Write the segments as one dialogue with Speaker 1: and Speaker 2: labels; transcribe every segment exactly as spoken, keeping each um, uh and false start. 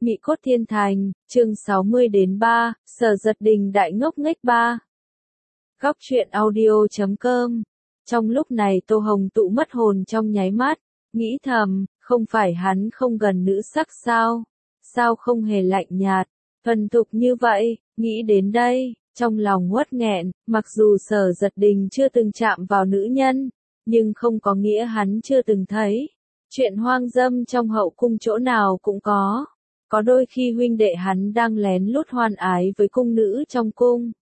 Speaker 1: Mị cốt thiên thành, chương sáu mươi đến ba, Sở Giật Đình đại ngốc nghếch ba. Góc truyện audio chấm com. Trong lúc này Tô Hồng Tụ mất hồn trong nháy mắt, nghĩ thầm, không phải hắn không gần nữ sắc sao? Sao không hề lạnh nhạt, thuần thục như vậy, nghĩ đến đây, trong lòng uất nghẹn, mặc dù Sở Giật Đình chưa từng chạm vào nữ nhân, nhưng không có nghĩa hắn chưa từng thấy. Chuyện hoang dâm trong hậu cung chỗ nào cũng có. Có đôi khi huynh đệ hắn đang lén lút hoan ái với cung nữ trong cung.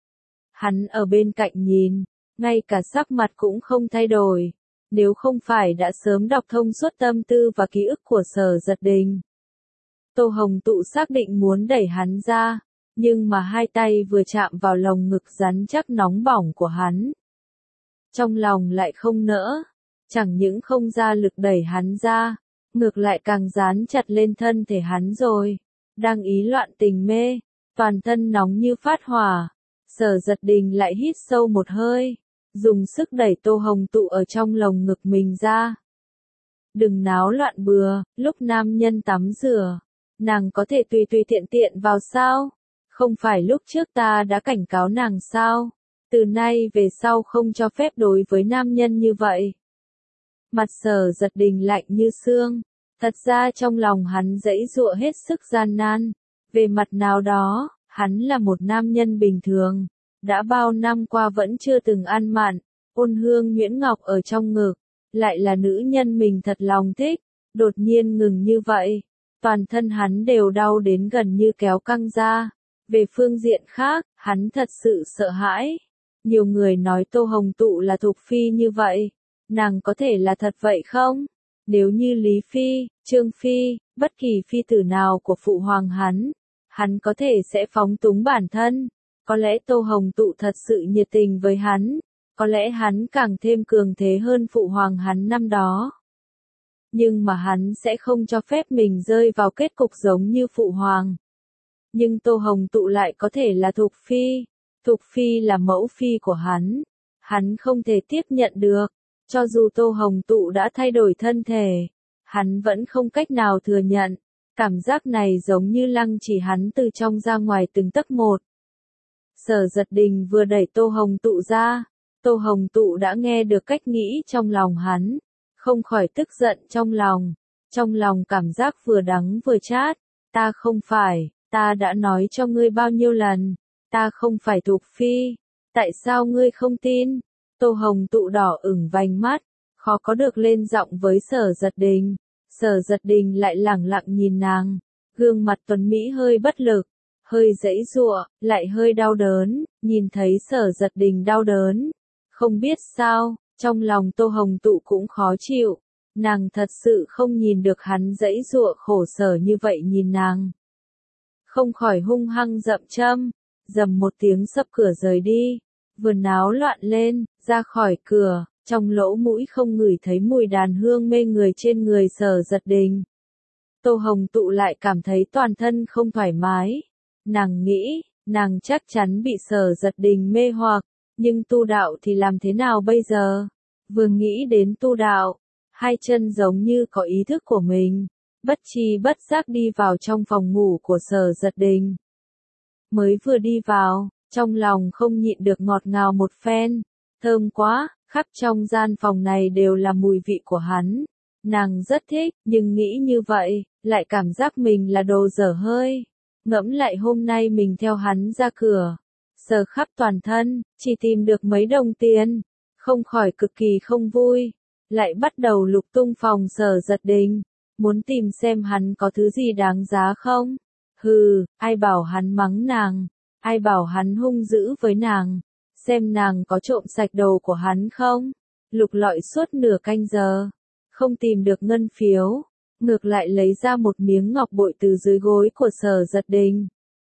Speaker 1: Hắn ở bên cạnh nhìn, ngay cả sắc mặt cũng không thay đổi. Nếu không phải đã sớm đọc thông suốt tâm tư và ký ức của Sở Giật Đình. Tô Hồng Tụ xác định muốn đẩy hắn ra, nhưng mà hai tay vừa chạm vào lồng ngực rắn chắc nóng bỏng của hắn. Trong lòng lại không nỡ, chẳng những không ra lực đẩy hắn ra, ngược lại càng dán chặt lên thân thể hắn rồi. Đang ý loạn tình mê, toàn thân nóng như phát hỏa. Sở Giật Đình lại hít sâu một hơi, dùng sức đẩy Tô Hồng Tụ ở trong lồng ngực mình ra. Đừng náo loạn bừa, lúc nam nhân tắm rửa, nàng có thể tùy tùy tiện tiện vào sao? Không phải lúc trước ta đã cảnh cáo nàng sao? Từ nay về sau không cho phép đối với nam nhân như vậy. Mặt Sở Giật Đình lạnh như xương, thật ra trong lòng hắn giãy giụa hết sức gian nan. Về mặt nào đó, hắn là một nam nhân bình thường, đã bao năm qua vẫn chưa từng ăn mặn, ôn hương nhuyễn ngọc ở trong ngực, lại là nữ nhân mình thật lòng thích, đột nhiên ngừng như vậy, toàn thân hắn đều đau đến gần như kéo căng ra. Về phương diện khác, hắn thật sự sợ hãi. Nhiều người nói Tô Hồng Tụ là Thục Phi như vậy. Nàng có thể là thật vậy không? Nếu như Lý Phi, Trương Phi, bất kỳ phi tử nào của phụ hoàng hắn, hắn có thể sẽ phóng túng bản thân. Có lẽ Tô Hồng Tụ thật sự nhiệt tình với hắn, có lẽ hắn càng thêm cường thế hơn phụ hoàng hắn năm đó. Nhưng mà hắn sẽ không cho phép mình rơi vào kết cục giống như phụ hoàng. Nhưng Tô Hồng Tụ lại có thể là Thục Phi, Thục Phi là mẫu phi của hắn, hắn không thể tiếp nhận được. Cho dù Tô Hồng Tụ đã thay đổi thân thể, hắn vẫn không cách nào thừa nhận. Cảm giác này giống như lăng chỉ hắn từ trong ra ngoài từng tấc một. Sở Giật Đình vừa đẩy Tô Hồng Tụ ra, Tô Hồng Tụ đã nghe được cách nghĩ trong lòng hắn, không khỏi tức giận trong lòng. Trong lòng cảm giác vừa đắng vừa chát, ta không phải, ta đã nói cho ngươi bao nhiêu lần, ta không phải Thục Phi, tại sao ngươi không tin? Tô Hồng Tụ đỏ ửng vành mắt, khó có được lên giọng với Sở Giật Đình. Sở Giật Đình lại lẳng lặng nhìn nàng, gương mặt tuấn mỹ hơi bất lực, hơi giãy giụa, lại hơi đau đớn. Nhìn thấy Sở Giật Đình đau đớn, không biết sao, trong lòng Tô Hồng Tụ cũng khó chịu. Nàng thật sự không nhìn được hắn giãy giụa khổ sở như vậy nhìn nàng. Không khỏi hung hăng dậm châm, dầm một tiếng sập cửa rời đi. Vừa náo loạn lên, ra khỏi cửa, trong lỗ mũi không ngửi thấy mùi đàn hương mê người trên người Sở Giật Đình. Tô Hồng Tụ lại cảm thấy toàn thân không thoải mái. Nàng nghĩ, nàng chắc chắn bị Sở Giật Đình mê hoặc, nhưng tu đạo thì làm thế nào bây giờ? Vừa nghĩ đến tu đạo, hai chân giống như có ý thức của mình, bất tri bất giác đi vào trong phòng ngủ của Sở Giật Đình. Mới vừa đi vào, trong lòng không nhịn được ngọt ngào một phen, thơm quá, khắp trong gian phòng này đều là mùi vị của hắn. Nàng rất thích, nhưng nghĩ như vậy, lại cảm giác mình là đồ dở hơi. Ngẫm lại hôm nay mình theo hắn ra cửa, sờ khắp toàn thân, chỉ tìm được mấy đồng tiền, không khỏi cực kỳ không vui. Lại bắt đầu lục tung phòng Sở Giật Đình, muốn tìm xem hắn có thứ gì đáng giá không. Hừ, ai bảo hắn mắng nàng, ai bảo hắn hung dữ với nàng, xem nàng có trộm sạch đồ của hắn không. Lục lọi suốt nửa canh giờ, không tìm được ngân phiếu, ngược lại lấy ra một miếng ngọc bội từ dưới gối của Sở Giật Đình.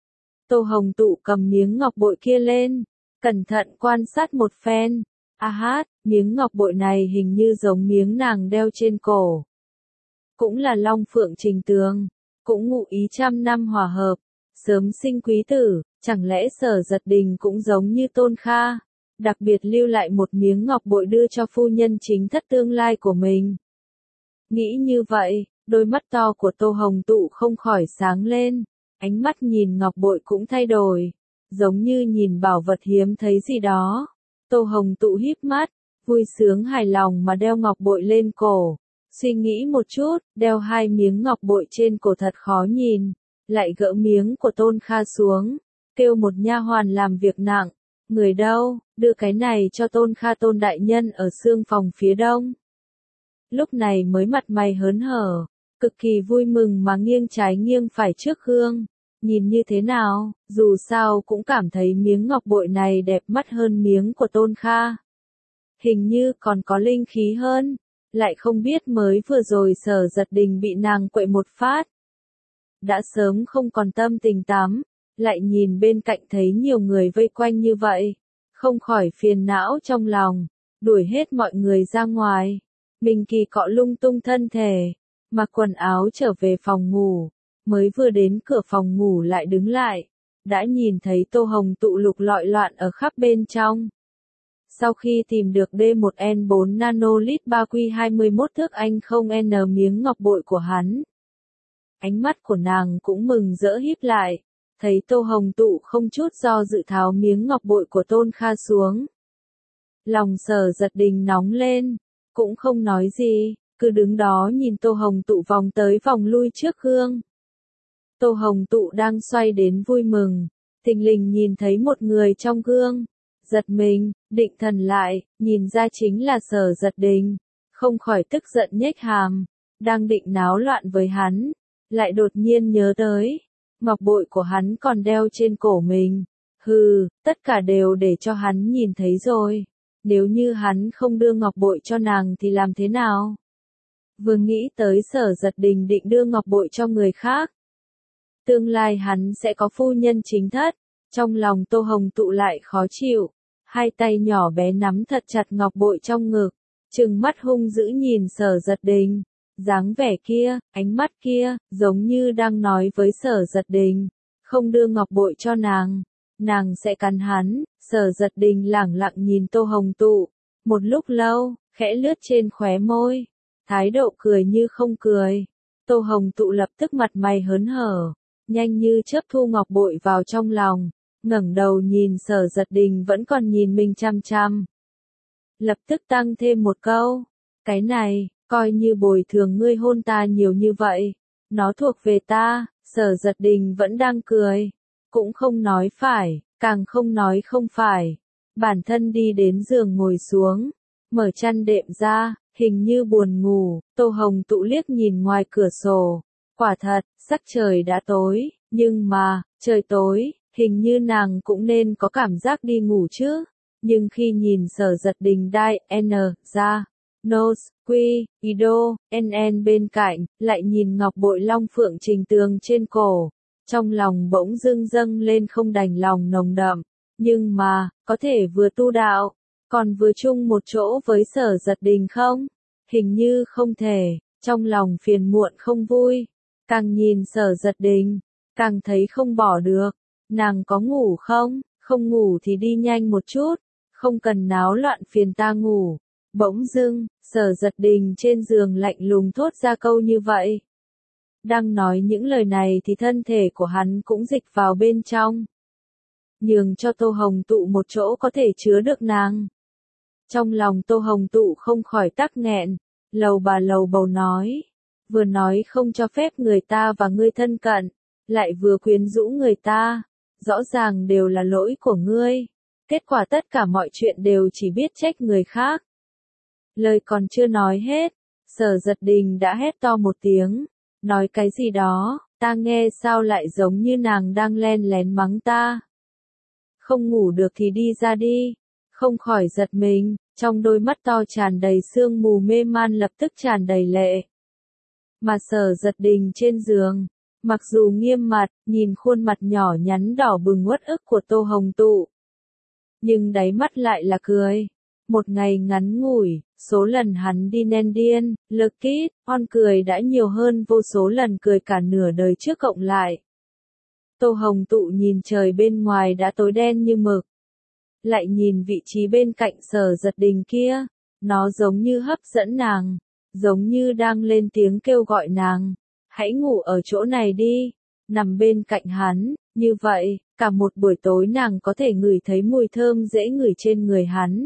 Speaker 1: Tô Hồng Tụ cầm miếng ngọc bội kia lên, cẩn thận quan sát một phen. A hát, miếng ngọc bội này hình như giống miếng nàng đeo trên cổ. Cũng là long phượng trình tường, cũng ngụ ý trăm năm hòa hợp, sớm sinh quý tử. Chẳng lẽ Sở Giật Đình cũng giống như Tôn Kha, đặc biệt lưu lại một miếng ngọc bội đưa cho phu nhân chính thất tương lai của mình? Nghĩ như vậy, Đôi mắt to của Tô Hồng Tụ không khỏi sáng lên, ánh mắt nhìn ngọc bội cũng thay đổi, giống như nhìn bảo vật hiếm thấy gì đó. Tô Hồng Tụ híp mắt, vui sướng hài lòng mà đeo ngọc bội lên cổ. Suy nghĩ một chút, đeo hai miếng ngọc bội trên cổ thật khó nhìn, lại gỡ miếng của Tôn Kha xuống, kêu một nha hoàn làm việc nặng. Người đâu, đưa cái này cho Tôn Kha Tôn đại nhân ở xương phòng phía đông. Lúc này mới mặt mày hớn hở, cực kỳ vui mừng mà nghiêng trái nghiêng phải trước gương. Nhìn như thế nào, dù sao cũng cảm thấy miếng ngọc bội này đẹp mắt hơn miếng của Tôn Kha. Hình như còn có linh khí hơn, lại không biết mới vừa rồi Sở Giật Đình bị nàng quậy một phát. Đã sớm không còn tâm tình tắm, lại nhìn bên cạnh thấy nhiều người vây quanh như vậy, không khỏi phiền não trong lòng, đuổi hết mọi người ra ngoài. Mình kỳ cọ lung tung thân thể, mặc quần áo trở về phòng ngủ, mới vừa đến cửa phòng ngủ lại đứng lại, đã nhìn thấy Tô Hồng Tụ lục lọi loạn ở khắp bên trong. Sau khi tìm được D một N bốn nanolit ba Q hai mươi mốt thước anh không N miếng ngọc bội của hắn, ánh mắt của nàng cũng mừng rỡ híp lại, thấy Tô Hồng Tụ không chút do dự tháo miếng ngọc bội của Tôn Kha xuống. Lòng Sở Giật Đình nóng lên, cũng không nói gì, cứ đứng đó nhìn Tô Hồng Tụ vòng tới vòng lui trước gương. Tô Hồng Tụ đang xoay đến vui mừng, thình lình nhìn thấy một người trong gương, giật mình, định thần lại, nhìn ra chính là Sở Giật Đình, không khỏi tức giận nhếch hàm, đang định náo loạn với hắn, lại đột nhiên nhớ tới, ngọc bội của hắn còn đeo trên cổ mình. Hừ, tất cả đều để cho hắn nhìn thấy rồi. Nếu như hắn không đưa ngọc bội cho nàng thì làm thế nào? Vừa nghĩ tới Sở Giật Đình định đưa ngọc bội cho người khác, tương lai hắn sẽ có phu nhân chính thất, trong lòng Tô Hồng Tụ lại khó chịu, hai tay nhỏ bé nắm thật chặt ngọc bội trong ngực, trừng mắt hung dữ nhìn Sở Giật Đình, dáng vẻ kia, ánh mắt kia, giống như đang nói với Sở Giật Đình, không đưa ngọc bội cho nàng, nàng sẽ cắn hắn. Sở Giật Đình lẳng lặng nhìn Tô Hồng Tụ, một lúc lâu, khẽ lướt trên khóe môi, thái độ cười như không cười. Tô Hồng Tụ lập tức mặt mày hớn hở, nhanh như chớp thu ngọc bội vào trong lòng, ngẩng đầu nhìn Sở Giật Đình vẫn còn nhìn mình chăm chăm. Lập tức tăng thêm một câu, cái này, coi như bồi thường ngươi hôn ta nhiều như vậy, nó thuộc về ta. Sở Giật Đình vẫn đang cười, cũng không nói phải, càng không nói không phải. Bản thân đi đến giường ngồi xuống, mở chăn đệm ra, hình như buồn ngủ. Tô Hồng Tụ liếc nhìn ngoài cửa sổ, quả thật, sắc trời đã tối, nhưng mà, trời tối, hình như nàng cũng nên có cảm giác đi ngủ chứ. Nhưng khi nhìn Sở Giật Đình đai N ra, nose, quy, ido, nn bên cạnh, lại nhìn ngọc bội long phượng trình tường trên cổ, trong lòng bỗng dưng dâng lên không đành lòng nồng đậm. Nhưng mà, có thể vừa tu đạo, còn vừa chung một chỗ với Sở Giật Đình không? Hình như không thể, trong lòng phiền muộn không vui. Càng nhìn Sở Giật Đình, càng thấy không bỏ được. Nàng có ngủ không? Không ngủ thì đi nhanh một chút, không cần náo loạn phiền ta ngủ. Bỗng dưng, Sở Giật Đình trên giường lạnh lùng thốt ra câu như vậy. Đang nói những lời này thì thân thể của hắn cũng dịch vào bên trong, nhường cho Tô Hồng Tụ một chỗ có thể chứa được nàng. Trong lòng Tô Hồng Tụ không khỏi tắc nghẹn, lầu bà lầu bầu nói, vừa nói không cho phép người ta và ngươi thân cận, lại vừa quyến rũ người ta, rõ ràng đều là lỗi của ngươi, kết quả tất cả mọi chuyện đều chỉ biết trách người khác. Lời còn chưa nói hết, Sở Giật Đình đã hét to một tiếng, nói cái gì đó, ta nghe sao lại giống như nàng đang len lén mắng ta. Không ngủ được thì đi ra đi, không khỏi giật mình, trong đôi mắt to tràn đầy sương mù mê man lập tức tràn đầy lệ. Mà Sở Giật Đình trên giường, mặc dù nghiêm mặt, nhìn khuôn mặt nhỏ nhắn đỏ bừng uất ức của Tô Hồng Tụ, nhưng đáy mắt lại là cười. Một ngày ngắn ngủi, số lần hắn đi nen điên, lực kít, on cười đã nhiều hơn vô số lần cười cả nửa đời trước cộng lại. Tô Hồng Tụ nhìn trời bên ngoài đã tối đen như mực, lại nhìn vị trí bên cạnh Sở Giật Đình kia, nó giống như hấp dẫn nàng, giống như đang lên tiếng kêu gọi nàng, hãy ngủ ở chỗ này đi, nằm bên cạnh hắn, như vậy, cả một buổi tối nàng có thể ngửi thấy mùi thơm dễ ngửi trên người hắn.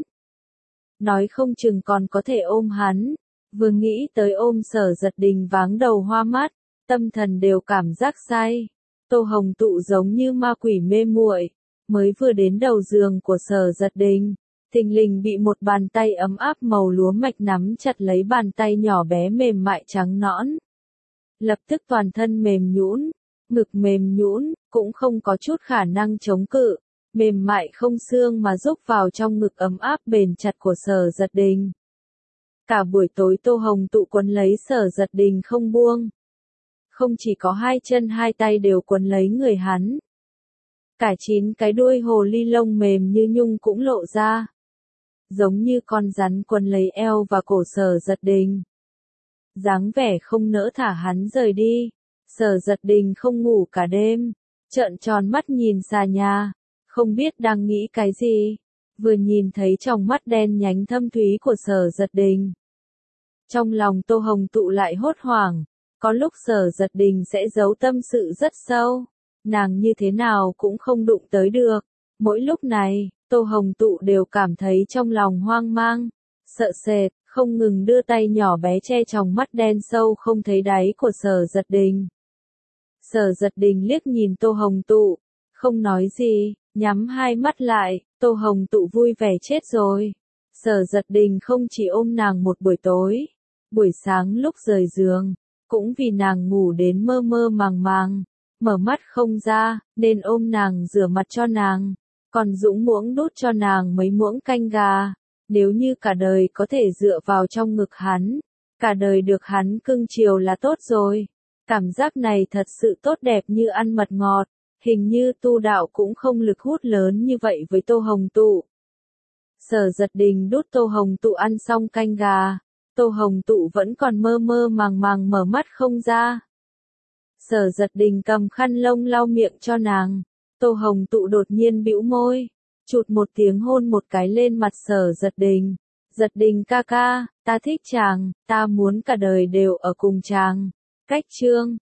Speaker 1: Nói không chừng còn có thể ôm hắn, vừa nghĩ tới ôm Sở Giật Đình váng đầu hoa mắt, tâm thần đều cảm giác say. Tô Hồng Tụ giống như ma quỷ mê muội, mới vừa đến đầu giường của Sở Giật Đình, thình lình bị một bàn tay ấm áp màu lúa mạch nắm chặt lấy bàn tay nhỏ bé mềm mại trắng nõn. Lập tức toàn thân mềm nhũn, ngực mềm nhũn, cũng không có chút khả năng chống cự, mềm mại không xương mà rúc vào trong ngực ấm áp bền chặt của Sở Giật Đình. Cả buổi tối Tô Hồng Tụ quấn lấy Sở Giật Đình không buông. Không chỉ có hai chân hai tay đều quấn lấy người hắn. Cả chín cái đuôi hồ ly lông mềm như nhung cũng lộ ra. Giống như con rắn quấn lấy eo và cổ Sở Giật Đình. Dáng vẻ không nỡ thả hắn rời đi. Sở Giật Đình không ngủ cả đêm, trợn tròn mắt nhìn xà nhà, không biết đang nghĩ cái gì, vừa nhìn thấy trong mắt đen nhánh thâm thúy của Sở Giật Đình. Trong lòng Tô Hồng Tụ lại hốt hoảng, có lúc Sở Giật Đình sẽ giấu tâm sự rất sâu, nàng như thế nào cũng không đụng tới được. Mỗi lúc này, Tô Hồng Tụ đều cảm thấy trong lòng hoang mang, sợ sệt, không ngừng đưa tay nhỏ bé che trong mắt đen sâu không thấy đáy của Sở Giật Đình. Sở Giật Đình liếc nhìn Tô Hồng Tụ, không nói gì, nhắm hai mắt lại, Tô Hồng Tụ vui vẻ chết rồi. Sở Giật Đình không chỉ ôm nàng một buổi tối, buổi sáng lúc rời giường, cũng vì nàng ngủ đến mơ mơ màng màng, mở mắt không ra, nên ôm nàng rửa mặt cho nàng, còn dũng muỗng đút cho nàng mấy muỗng canh gà. Nếu như cả đời có thể dựa vào trong ngực hắn, cả đời được hắn cưng chiều là tốt rồi. Cảm giác này thật sự tốt đẹp như ăn mật ngọt, hình như tu đạo cũng không lực hút lớn như vậy với Tô Hồng Tụ. Sở Giật Đình đút Tô Hồng Tụ ăn xong canh gà, Tô Hồng Tụ vẫn còn mơ mơ màng màng mở mắt không ra. Sở Giật Đình cầm khăn lông lau miệng cho nàng, Tô Hồng Tụ đột nhiên bĩu môi, chụt một tiếng hôn một cái lên mặt Sở Giật Đình. Giật Đình ca ca, ta thích chàng, ta muốn cả đời đều ở cùng chàng. Cách chương